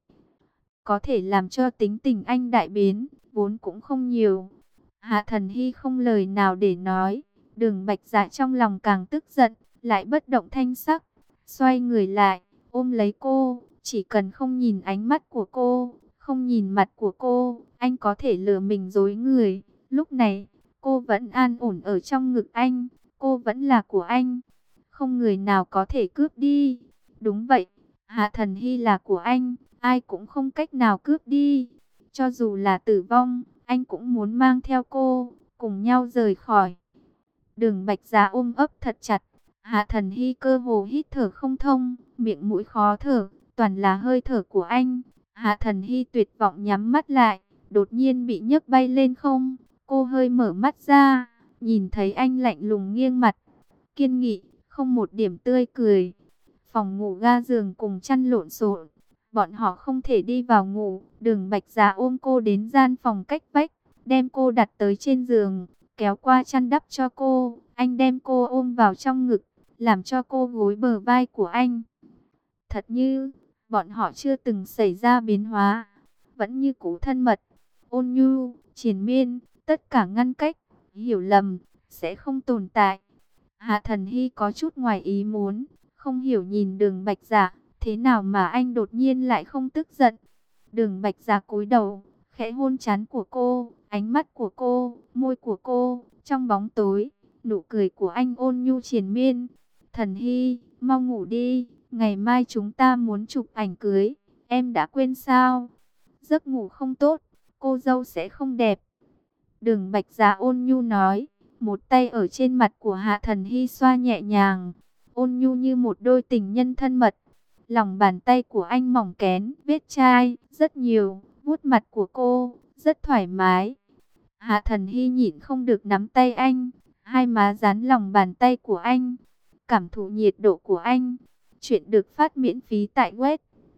Có thể làm cho tính tình anh đại biến, vốn cũng không nhiều. Hạ Thần Hy không lời nào để nói. Đường Bạch Dạ trong lòng càng tức giận, lại bất động thanh sắc. Xoay người lại, ôm lấy cô. Chỉ cần không nhìn ánh mắt của cô, không nhìn mặt của cô, anh có thể lừa mình dối người. Lúc này, cô vẫn an ổn ở trong ngực anh. Cô vẫn là của anh. Không người nào có thể cướp đi. Đúng vậy, Hạ Thần Hy là của anh, ai cũng không cách nào cướp đi. Cho dù là tử vong, anh cũng muốn mang theo cô, cùng nhau rời khỏi. Đường Bạch Dạ ôm ấp thật chặt. Hạ Thần Hy cơ hồ hít thở không thông, miệng mũi khó thở, toàn là hơi thở của anh. Hạ Thần Hy tuyệt vọng nhắm mắt lại, đột nhiên bị nhấc bay lên không. Cô hơi mở mắt ra, nhìn thấy anh lạnh lùng nghiêng mặt, kiên nghị, không một điểm tươi cười. Phòng ngủ ga giường cùng chăn lộn xộn, bọn họ không thể đi vào ngủ. Đường Bạch Dạ ôm cô đến gian phòng cách vách, đem cô đặt tới trên giường, kéo qua chăn đắp cho cô. Anh đem cô ôm vào trong ngực, làm cho cô gối bờ vai của anh. Thật như bọn họ chưa từng xảy ra biến hóa, vẫn như cũ thân mật, ôn nhu, triền miên. Tất cả ngăn cách, hiểu lầm sẽ không tồn tại. Hạ Thần Hy có chút ngoài ý muốn, không hiểu nhìn Đường Bạch Dạ, thế nào mà anh đột nhiên lại không tức giận. Đường Bạch Dạ cúi đầu, khẽ hôn trán của cô, ánh mắt của cô, môi của cô, trong bóng tối, nụ cười của anh ôn nhu triền miên. Thần Hy, mau ngủ đi, ngày mai chúng ta muốn chụp ảnh cưới, em đã quên sao? Giấc ngủ không tốt, cô dâu sẽ không đẹp. Đường Bạch Dạ ôn nhu nói, một tay ở trên mặt của Hạ Thần Hy xoa nhẹ nhàng, ôn nhu như một đôi tình nhân thân mật. Lòng bàn tay của anh mỏng kén, vết chai, rất nhiều, vuốt mặt của cô, rất thoải mái. Hạ Thần Hy nhịn không được nắm tay anh, hai má dán lòng bàn tay của anh, cảm thụ nhiệt độ của anh. Chuyện được phát miễn phí tại web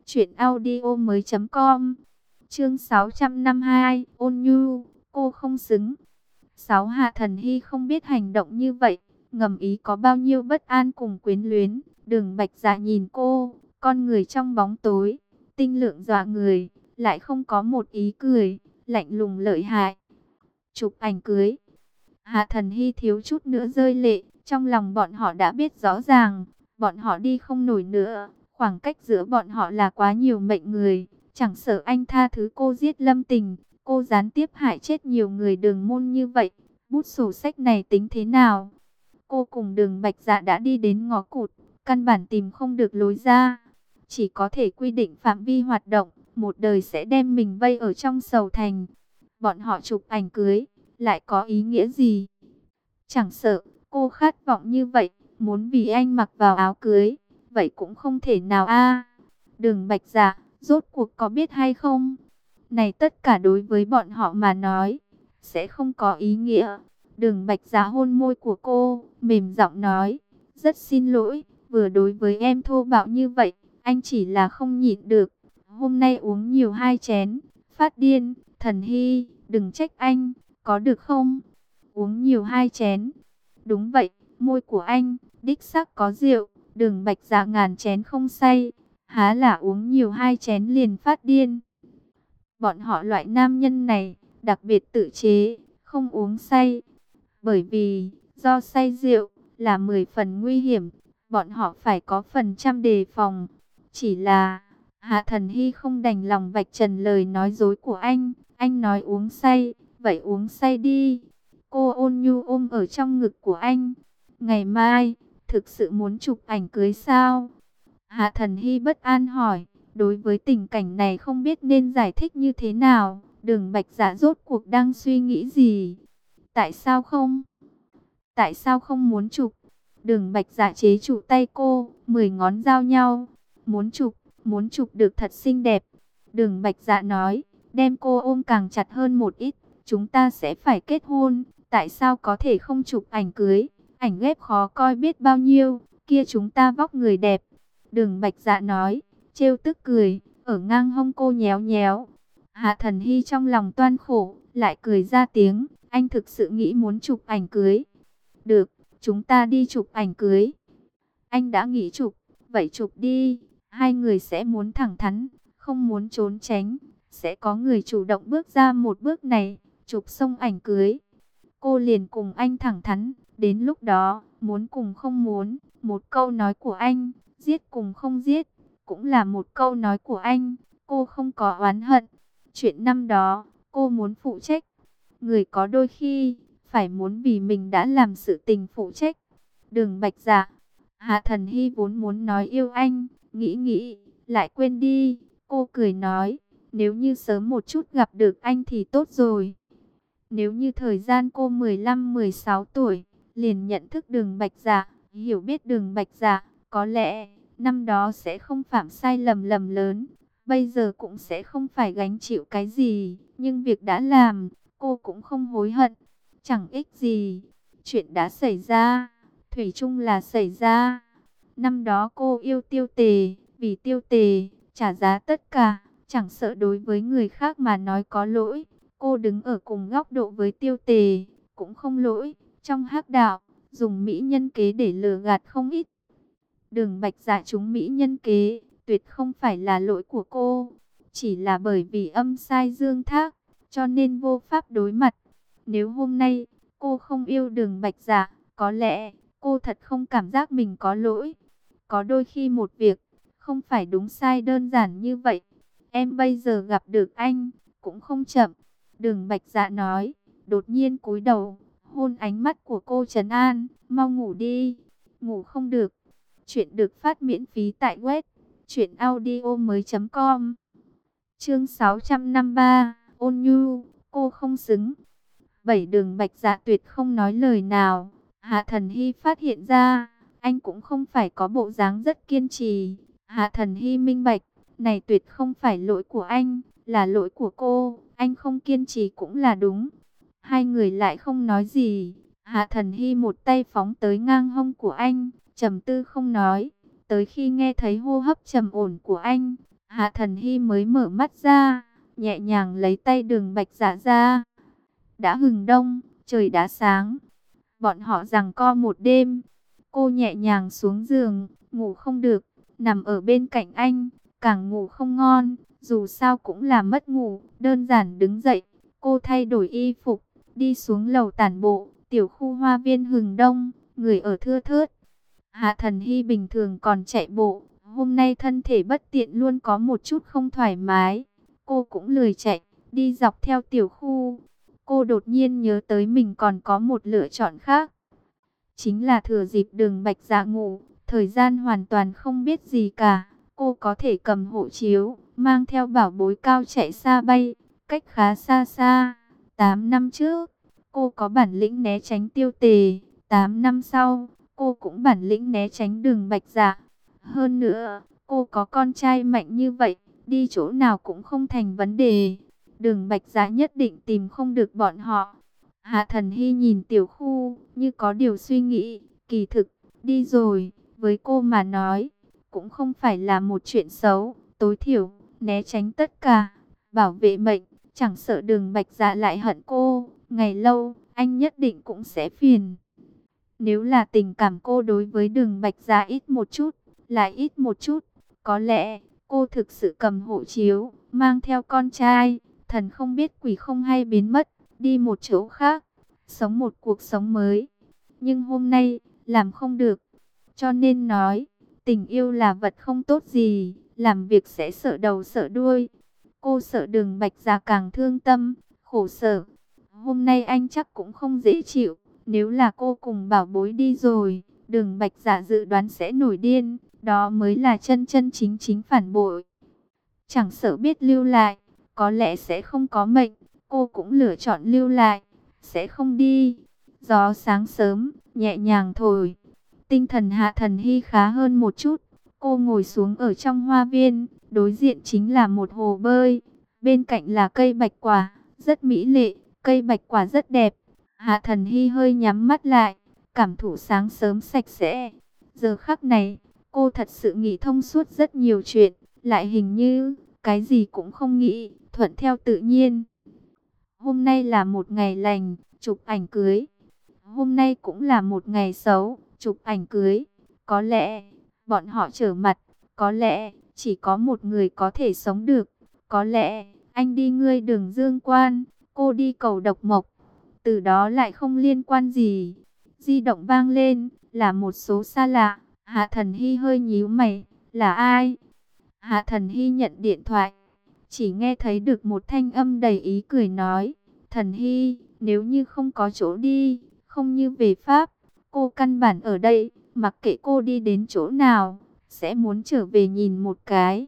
truyệnaudiomoi.com. Chương 652, ôn nhu, cô không xứng. Hạ Thần Hy không biết hành động như vậy, ngầm ý có bao nhiêu bất an cùng quyến luyến. Đường Bạch Dạ nhìn cô, con người trong bóng tối, tinh lượng dọa người, lại không có một ý cười, lạnh lùng lợi hại. Chụp ảnh cưới. Hạ Thần Hy thiếu chút nữa rơi lệ, Trong lòng bọn họ đã biết rõ ràng, bọn họ đi không nổi nữa. Khoảng cách giữa bọn họ là quá nhiều mệnh người. Chẳng sợ anh tha thứ cô giết Lâm Tình, cô gián tiếp hại chết nhiều người Đường Môn như vậy. Bút sổ sách này tính thế nào? Cô cùng Đường Bạch Dạ đã đi đến ngõ cụt, căn bản tìm không được lối ra. Chỉ có thể quy định phạm vi hoạt động, một đời sẽ đem mình vây ở trong sầu thành. Bọn họ chụp ảnh cưới, lại có ý nghĩa gì? Chẳng sợ, cô khát vọng như vậy, muốn vì anh mặc vào áo cưới, vậy cũng không thể nào a. Đường Bạch Dạ, rốt cuộc có biết hay không? Này tất cả đối với bọn họ mà nói, sẽ không có ý nghĩa. Đường Bạch Dạ hôn môi của cô, mềm giọng nói, rất xin lỗi, vừa đối với em thô bạo như vậy, anh chỉ là không nhịn được. Hôm nay uống nhiều 2 chén, phát điên, Thần Hy, đừng trách anh, có được không? Uống nhiều 2 chén. Đúng vậy, môi của anh, đích xác có rượu, Đường Bạch Dạ ngàn chén không say, há là uống nhiều 2 chén liền phát điên. Bọn họ loại nam nhân này, đặc biệt tự chế, không uống say. Bởi vì, do say rượu, là 10 phần nguy hiểm, bọn họ phải có phần trăm đề phòng. Chỉ là, Hạ Thần Hy không đành lòng vạch trần lời nói dối của anh nói uống say, vậy uống say đi. Cô ôn nhu ôm ở trong ngực của anh. Ngày mai, thực sự muốn chụp ảnh cưới sao? Hạ Thần Hy bất an hỏi. Đối với tình cảnh này không biết nên giải thích như thế nào. Đường Bạch Dạ rốt cuộc đang suy nghĩ gì? Tại sao không? Tại sao không muốn chụp? Đường Bạch Dạ chế trụ tay cô, 10 ngón giao nhau. Muốn chụp được thật xinh đẹp. Đường Bạch Dạ nói, đem cô ôm càng chặt hơn một ít. Chúng ta sẽ phải kết hôn, tại sao có thể không chụp ảnh cưới? Ảnh ghép khó coi biết bao nhiêu, kia chúng ta vóc người đẹp. Đường Bạch Dạ nói, trêu tức cười, ở ngang hông cô nhéo nhéo. Hạ Thần Hy trong lòng toan khổ, lại cười ra tiếng, anh thực sự nghĩ muốn chụp ảnh cưới. Được, chúng ta đi chụp ảnh cưới. Anh đã nghĩ chụp, vậy chụp đi. Hai người sẽ muốn thẳng thắn, không muốn trốn tránh. Sẽ có người chủ động bước ra một bước này, chụp xong ảnh cưới. Cô liền cùng anh thẳng thắn, đến lúc đó, muốn cùng không muốn, một câu nói của anh, giết cùng không giết, cũng là một câu nói của anh. Cô không có oán hận. Chuyện năm đó, cô muốn phụ trách. Người có đôi khi, phải muốn vì mình đã làm sự tình phụ trách. Đường Bạch Dạ, Hạ Thần Hy vốn muốn nói yêu anh, nghĩ, lại quên đi. Cô cười nói, nếu như sớm một chút gặp được anh thì tốt rồi. Nếu như thời gian cô 15-16 tuổi, liền nhận thức Đường Bạch Dạ, hiểu biết Đường Bạch Dạ, có lẽ năm đó sẽ không phạm sai lầm lớn. Bây giờ cũng sẽ không phải gánh chịu cái gì, nhưng việc đã làm, cô cũng không hối hận. Chẳng ích gì, chuyện đã xảy ra, thủy chung là xảy ra. Năm đó cô yêu Tiêu Tề, vì Tiêu Tề, trả giá tất cả, chẳng sợ đối với người khác mà nói có lỗi. Cô đứng ở cùng góc độ với Tiêu Tề, cũng không lỗi. Trong hắc đạo, dùng mỹ nhân kế để lừa gạt không ít. Đường Bạch Dạ trúng mỹ nhân kế, tuyệt không phải là lỗi của cô. Chỉ là bởi vì âm sai dương thác, cho nên vô pháp đối mặt. Nếu hôm nay, cô không yêu Đường Bạch Dạ, có lẽ, cô thật không cảm giác mình có lỗi. Có đôi khi một việc, không phải đúng sai đơn giản như vậy. Em bây giờ gặp được anh, cũng không chậm. Đường Bạch Dạ nói, đột nhiên cúi đầu, hôn ánh mắt của cô trấn an, mau ngủ đi. Ngủ không được. Chuyện được phát miễn phí tại web truyệnaudiomoi.com. Chương 653, Ôn Nhu, cô không xứng. Đường Bạch Dạ tuyệt không nói lời nào. Hạ Thần Hy phát hiện ra, anh cũng không phải có bộ dáng rất kiên trì. Hạ Thần Hy minh bạch, này tuyệt không phải lỗi của anh, là lỗi của cô. Anh không kiên trì cũng là đúng. Hai người lại không nói gì. Hạ Thần Hy một tay phóng tới ngang hông của anh, trầm tư không nói. Tới khi nghe thấy hô hấp trầm ổn của anh, Hạ Thần Hy mới mở mắt ra, nhẹ nhàng lấy tay Đường Bạch Dạ ra. Đã hừng đông, trời đã sáng. Bọn họ giằng co một đêm. Cô nhẹ nhàng xuống giường, ngủ không được, nằm ở bên cạnh anh, càng ngủ không ngon, dù sao cũng là mất ngủ. Đơn giản đứng dậy, cô thay đổi y phục, đi xuống lầu tản bộ. Tiểu khu hoa viên hừng đông, người ở thưa thớt. Hạ Thần Hy bình thường còn chạy bộ, hôm nay thân thể bất tiện luôn có một chút không thoải mái. Cô cũng lười chạy, đi dọc theo tiểu khu. Cô đột nhiên nhớ tới mình còn có một lựa chọn khác. Chính là thừa dịp Đường Bạch Dạ ngủ, thời gian hoàn toàn không biết gì cả. Cô có thể cầm hộ chiếu, mang theo bảo bối cao chạy xa bay, cách khá xa xa. 8 năm trước, cô có bản lĩnh né tránh Tiêu Tề. 8 năm sau, cô cũng bản lĩnh né tránh Đường Bạch Dạ. Hơn nữa, cô có con trai mạnh như vậy, đi chỗ nào cũng không thành vấn đề. Đường Bạch Dạ nhất định tìm không được bọn họ. Hạ Thần Hy nhìn tiểu khu, như có điều suy nghĩ, kỳ thực, đi rồi, với cô mà nói, cũng không phải là một chuyện xấu, tối thiểu, né tránh tất cả, bảo vệ mệnh, chẳng sợ Đường Bạch Dạ lại hận cô, ngày lâu, anh nhất định cũng sẽ phiền. Nếu là tình cảm cô đối với Đường Bạch Dạ ít một chút, lại ít một chút, có lẽ cô thực sự cầm hộ chiếu, mang theo con trai, thần không biết quỷ không hay biến mất, đi một chỗ khác, sống một cuộc sống mới. Nhưng hôm nay, làm không được. Cho nên nói, tình yêu là vật không tốt gì, làm việc sẽ sợ đầu sợ đuôi. Cô sợ Đường Bạch Dạ càng thương tâm, khổ sở. Hôm nay anh chắc cũng không dễ chịu. Nếu là cô cùng bảo bối đi rồi, Đường Bạch Dạ dự đoán sẽ nổi điên. Đó mới là chân chân chính chính phản bội. Chẳng sợ biết lưu lại, có lẽ sẽ không có mệnh. Cô cũng lựa chọn lưu lại, sẽ không đi. Gió sáng sớm, nhẹ nhàng thổi. Tinh thần Hạ Thần Hy khá hơn một chút. Cô ngồi xuống ở trong hoa viên, đối diện chính là một hồ bơi. Bên cạnh là cây bạch quả, rất mỹ lệ, cây bạch quả rất đẹp. Hạ Thần Hy hơi nhắm mắt lại, cảm thụ sáng sớm sạch sẽ. Giờ khắc này, cô thật sự nghĩ thông suốt rất nhiều chuyện, lại hình như cái gì cũng không nghĩ, thuận theo tự nhiên. Hôm nay là một ngày lành, chụp ảnh cưới. Hôm nay cũng là một ngày xấu, chụp ảnh cưới. Có lẽ bọn họ trở mặt, có lẽ chỉ có một người có thể sống được. Có lẽ anh đi ngươi Đường Dương Quan, cô đi cầu Độc Mộc. Từ đó lại không liên quan gì. Di động vang lên, là một số xa lạ. Hạ Thần Hy hơi nhíu mày, là ai? Hạ Thần Hy nhận điện thoại, chỉ nghe thấy được một thanh âm đầy ý cười nói, Thần Hy, nếu như không có chỗ đi, không như về Pháp, cô căn bản ở đây, mặc kệ cô đi đến chỗ nào, sẽ muốn trở về nhìn một cái.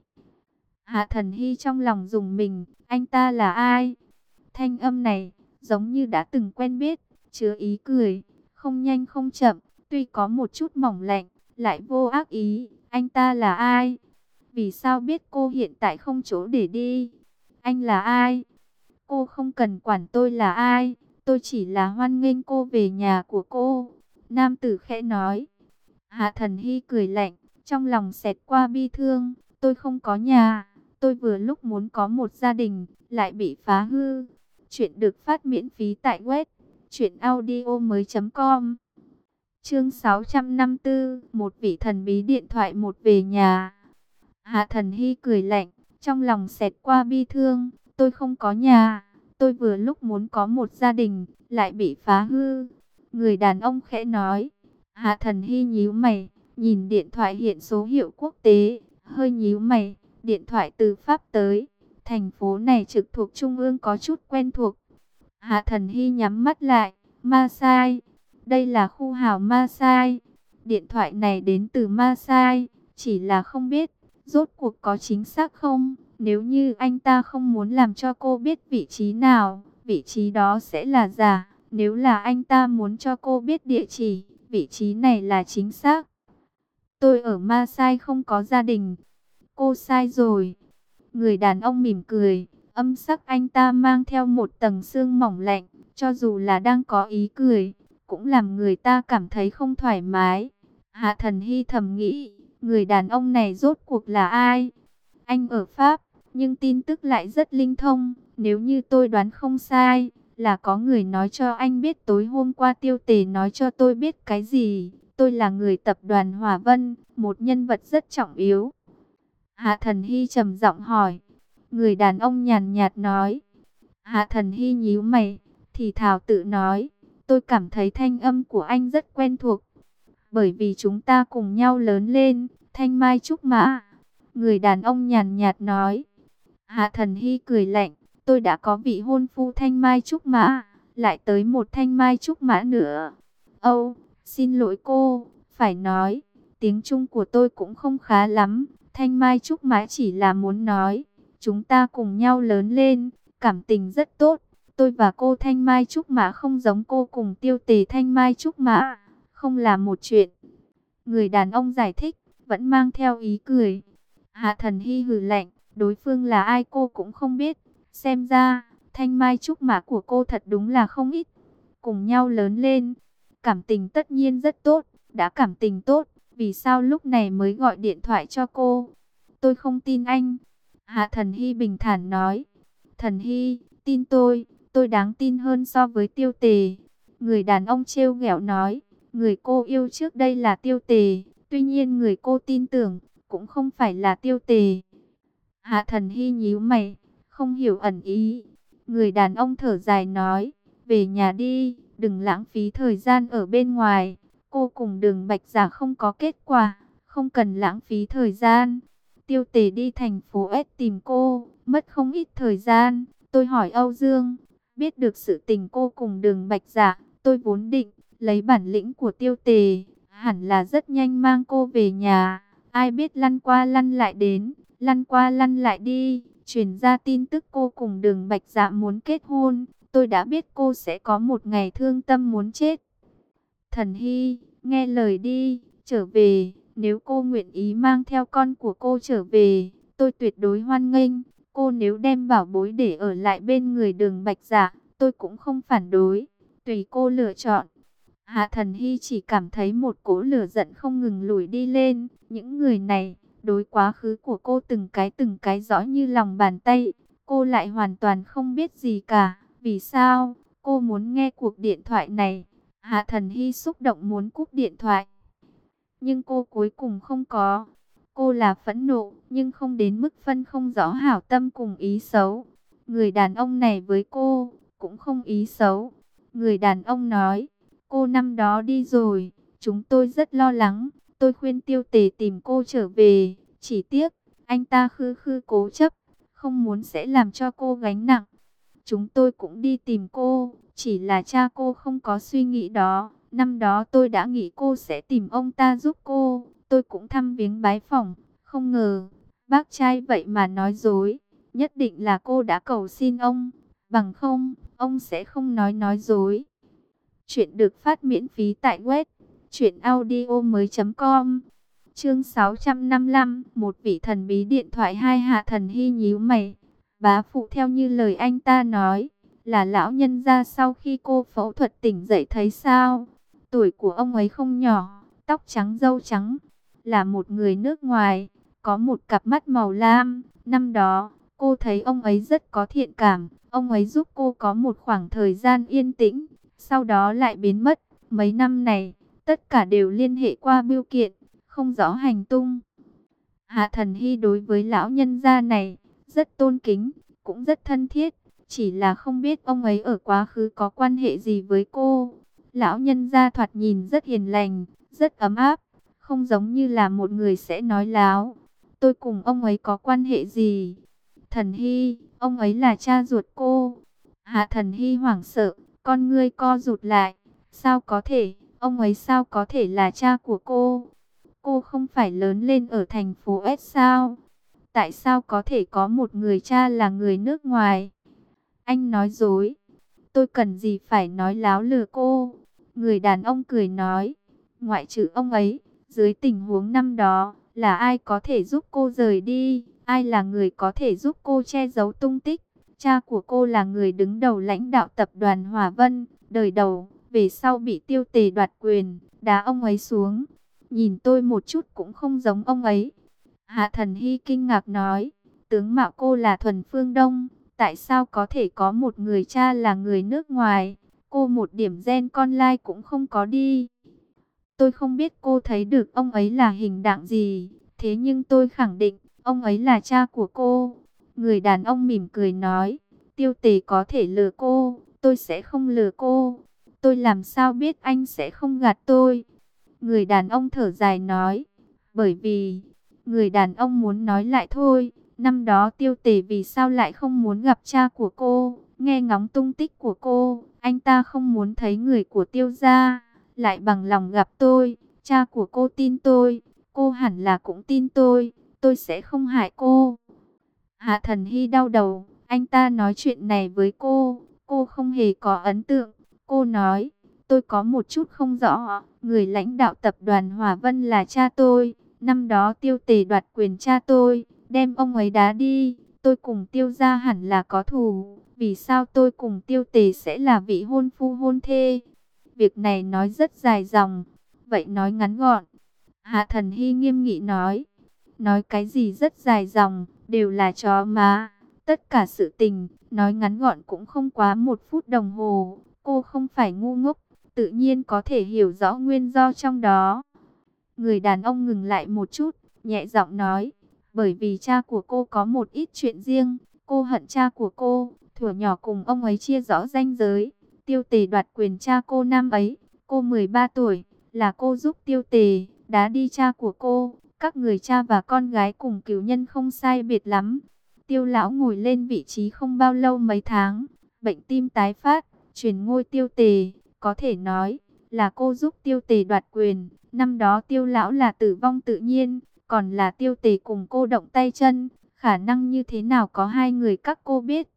Hạ Thần Hy trong lòng rùng mình, anh ta là ai? Thanh âm này, giống như đã từng quen biết, chứa ý cười, không nhanh không chậm, tuy có một chút mỏng lạnh, lại vô ác ý. Anh ta là ai? Vì sao biết cô hiện tại không chỗ để đi? Anh là ai? Cô không cần quản tôi là ai, tôi chỉ là hoan nghênh cô về nhà của cô. Nam tử khẽ nói. Hạ Thần Hy cười lạnh, trong lòng xẹt qua bi thương. Tôi không có nhà, tôi vừa lúc muốn có một gia đình, lại bị phá hư. Chuyện được phát miễn phí tại web truyệnaudiomoi.com. Chương 654, một vị thần bí điện thoại một về nhà. Hạ Thần Hy cười lạnh, trong lòng xẹt qua bi thương. Tôi không có nhà, tôi vừa lúc muốn có một gia đình, lại bị phá hư. Người đàn ông khẽ nói. Hạ Thần Hy nhíu mày, nhìn điện thoại hiện số hiệu quốc tế, hơi nhíu mày. Điện thoại từ Pháp tới, thành phố này trực thuộc trung ương có chút quen thuộc. Hạ Thần Hy nhắm mắt lại, Masai, đây là khu hào Masai. Điện thoại này đến từ Masai, chỉ là không biết rốt cuộc có chính xác không? Nếu như anh ta không muốn làm cho cô biết vị trí nào, vị trí đó sẽ là giả. Nếu là anh ta muốn cho cô biết địa chỉ, vị trí này là chính xác. Tôi ở Masai không có gia đình. Cô sai rồi. Người đàn ông mỉm cười, âm sắc anh ta mang theo một tầng sương mỏng lạnh, cho dù là đang có ý cười, cũng làm người ta cảm thấy không thoải mái. Hạ Thần Hy thầm nghĩ, người đàn ông này rốt cuộc là ai? Anh ở Pháp, nhưng tin tức lại rất linh thông. Nếu như tôi đoán không sai, là có người nói cho anh biết tối hôm qua Tiêu Tề nói cho tôi biết cái gì. Tôi là người tập đoàn Hòa Vân, một nhân vật rất trọng yếu. Hạ Thần Hy trầm giọng hỏi. Người đàn ông nhàn nhạt nói. Hạ Thần Hy nhíu mày, thì thào tự nói. Tôi cảm thấy thanh âm của anh rất quen thuộc. Bởi vì chúng ta cùng nhau lớn lên, thanh mai trúc mã. Người đàn ông nhàn nhạt nói. Hạ Thần Hy cười lạnh, tôi đã có vị hôn phu thanh mai trúc mã, lại tới một thanh mai trúc mã nữa. Âu, xin lỗi cô, phải nói, tiếng Trung của tôi cũng không khá lắm. Thanh mai trúc mã chỉ là muốn nói, chúng ta cùng nhau lớn lên, cảm tình rất tốt. Tôi và cô thanh mai trúc mã không giống cô cùng Tiêu Tề thanh mai trúc mã, không là một chuyện. Người đàn ông giải thích, vẫn mang theo ý cười. Hạ Thần Hy hừ lạnh, đối phương là ai cô cũng không biết. Xem ra, thanh mai trúc mã của cô thật đúng là không ít. Cùng nhau lớn lên, cảm tình tất nhiên rất tốt. Đã cảm tình tốt, vì sao lúc này mới gọi điện thoại cho cô? Tôi không tin anh. Hạ Thần Hy bình thản nói. Thần Hy, tin tôi đáng tin hơn so với Tiêu Tề. Người đàn ông trêu ghẹo nói. Người cô yêu trước đây là Tiêu Tề, tuy nhiên người cô tin tưởng cũng không phải là Tiêu Tề. Hạ Thần Hy nhíu mày, không hiểu ẩn ý. Người đàn ông thở dài nói, về nhà đi, đừng lãng phí thời gian ở bên ngoài. Cô cùng Đường Bạch Giả không có kết quả, không cần lãng phí thời gian. Tiêu Tề đi thành phố S tìm cô, mất không ít thời gian. Tôi hỏi Âu Dương, biết được sự tình cô cùng Đường Bạch Giả, tôi vốn định lấy bản lĩnh của Tiêu Tề, hẳn là rất nhanh mang cô về nhà. Ai biết lăn qua lăn lại đến, lăn qua lăn lại đi, truyền ra tin tức cô cùng Đường Bạch Dạ muốn kết hôn. Tôi đã biết cô sẽ có một ngày thương tâm muốn chết. Thần Hy, nghe lời đi, trở về. Nếu cô nguyện ý mang theo con của cô trở về, tôi tuyệt đối hoan nghênh. Cô nếu đem bảo bối để ở lại bên người Đường Bạch Dạ, tôi cũng không phản đối. Tùy cô lựa chọn. Hạ Thần Hy chỉ cảm thấy một cỗ lửa giận không ngừng lùi đi lên. Những người này, đối quá khứ của cô từng cái rõ như lòng bàn tay. Cô lại hoàn toàn không biết gì cả. Vì sao? Cô muốn nghe cuộc điện thoại này. Hạ Thần Hy xúc động muốn cúp điện thoại. Nhưng cô cuối cùng không có. Cô là phẫn nộ, nhưng không đến mức phân không rõ hảo tâm cùng ý xấu. Người đàn ông này với cô, cũng không ý xấu. Người đàn ông nói. Cô năm đó đi rồi, chúng tôi rất lo lắng. Tôi khuyên Tiêu Tề tìm cô trở về. Chỉ tiếc, anh ta khư khư cố chấp, không muốn sẽ làm cho cô gánh nặng. Chúng tôi cũng đi tìm cô, chỉ là cha cô không có suy nghĩ đó. Năm đó tôi đã nghĩ cô sẽ tìm ông ta giúp cô. Tôi cũng thăm viếng bái phỏng, không ngờ, bác trai vậy mà nói dối. Nhất định là cô đã cầu xin ông, bằng không, ông sẽ không nói dối. Chuyện được phát miễn phí tại web truyệnaudiomoi.com. Chương 655, một vị thần bí điện thoại hai. Hạ Thần Hy nhíu mày. Bá phụ theo như lời anh ta nói, là lão nhân gia sau khi cô phẫu thuật tỉnh dậy thấy sao? Tuổi của ông ấy không nhỏ, tóc trắng râu trắng, là một người nước ngoài, có một cặp mắt màu lam. Năm đó, cô thấy ông ấy rất có thiện cảm, ông ấy giúp cô có một khoảng thời gian yên tĩnh, sau đó lại biến mất. Mấy năm này, tất cả đều liên hệ qua bưu kiện, không rõ hành tung. Hạ Thần Hy đối với lão nhân gia này rất tôn kính, cũng rất thân thiết, chỉ là không biết ông ấy ở quá khứ có quan hệ gì với cô. Lão nhân gia thoạt nhìn rất hiền lành, rất ấm áp, không giống như là một người sẽ nói láo. Tôi cùng ông ấy có quan hệ gì? Thần Hy, ông ấy là cha ruột cô. Hạ Thần Hy hoảng sợ, con ngươi co rụt lại. Sao có thể, ông ấy sao có thể là cha của cô? Cô không phải lớn lên ở thành phố S sao? Tại sao có thể có một người cha là người nước ngoài? Anh nói dối. Tôi cần gì phải nói láo lừa cô? Người đàn ông cười nói. Ngoại trừ ông ấy, dưới tình huống năm đó, là ai có thể giúp cô rời đi? Ai là người có thể giúp cô che giấu tung tích? Cha của cô là người đứng đầu lãnh đạo tập đoàn Hòa Vân, đời đầu, về sau bị Tiêu Tề đoạt quyền, đá ông ấy xuống. Nhìn tôi một chút cũng không giống ông ấy. Hạ Thần Hy kinh ngạc nói, tướng mạo cô là thuần phương Đông, tại sao có thể có một người cha là người nước ngoài? Cô một điểm gen con lai cũng không có đi. Tôi không biết cô thấy được ông ấy là hình dạng gì, thế nhưng tôi khẳng định, ông ấy là cha của cô. Người đàn ông mỉm cười nói, Tiêu Tề có thể lừa cô, tôi sẽ không lừa cô. Tôi làm sao biết anh sẽ không gạt tôi? Người đàn ông thở dài nói, bởi vì, người đàn ông muốn nói lại thôi, năm đó Tiêu Tề vì sao lại không muốn gặp cha của cô, nghe ngóng tung tích của cô, anh ta không muốn thấy người của Tiêu gia, lại bằng lòng gặp tôi, cha của cô tin tôi, cô hẳn là cũng tin tôi sẽ không hại cô. Hạ Thần Hy đau đầu, anh ta nói chuyện này với cô không hề có ấn tượng. Cô nói, tôi có một chút không rõ, người lãnh đạo tập đoàn Hòa Vân là cha tôi. Năm đó Tiêu Tề đoạt quyền cha tôi, đem ông ấy đá đi. Tôi cùng Tiêu gia hẳn là có thù. Vì sao tôi cùng Tiêu Tề sẽ là vị hôn phu hôn thê? Việc này nói rất dài dòng, vậy nói ngắn gọn. Hạ Thần Hy nghiêm nghị nói cái gì rất dài dòng, đều là chó má. Tất cả sự tình, nói ngắn gọn cũng không quá 1 phút đồng hồ. Cô không phải ngu ngốc, tự nhiên có thể hiểu rõ nguyên do trong đó. Người đàn ông ngừng lại một chút, nhẹ giọng nói, bởi vì cha của cô có một ít chuyện riêng, cô hận cha của cô, thuở nhỏ cùng ông ấy chia rõ ranh giới. Tiêu Tề đoạt quyền cha cô năm ấy, cô 13 tuổi, là cô giúp Tiêu Tề đá đi cha của cô. Các người cha và con gái cùng cửu nhân không sai biệt lắm. Tiêu lão ngồi lên vị trí không bao lâu mấy tháng, bệnh tim tái phát, truyền ngôi Tiêu Tề, có thể nói là cô giúp Tiêu Tề đoạt quyền. Năm đó Tiêu lão là tử vong tự nhiên, còn là Tiêu Tề cùng cô động tay chân, khả năng như thế nào có hai người các cô biết.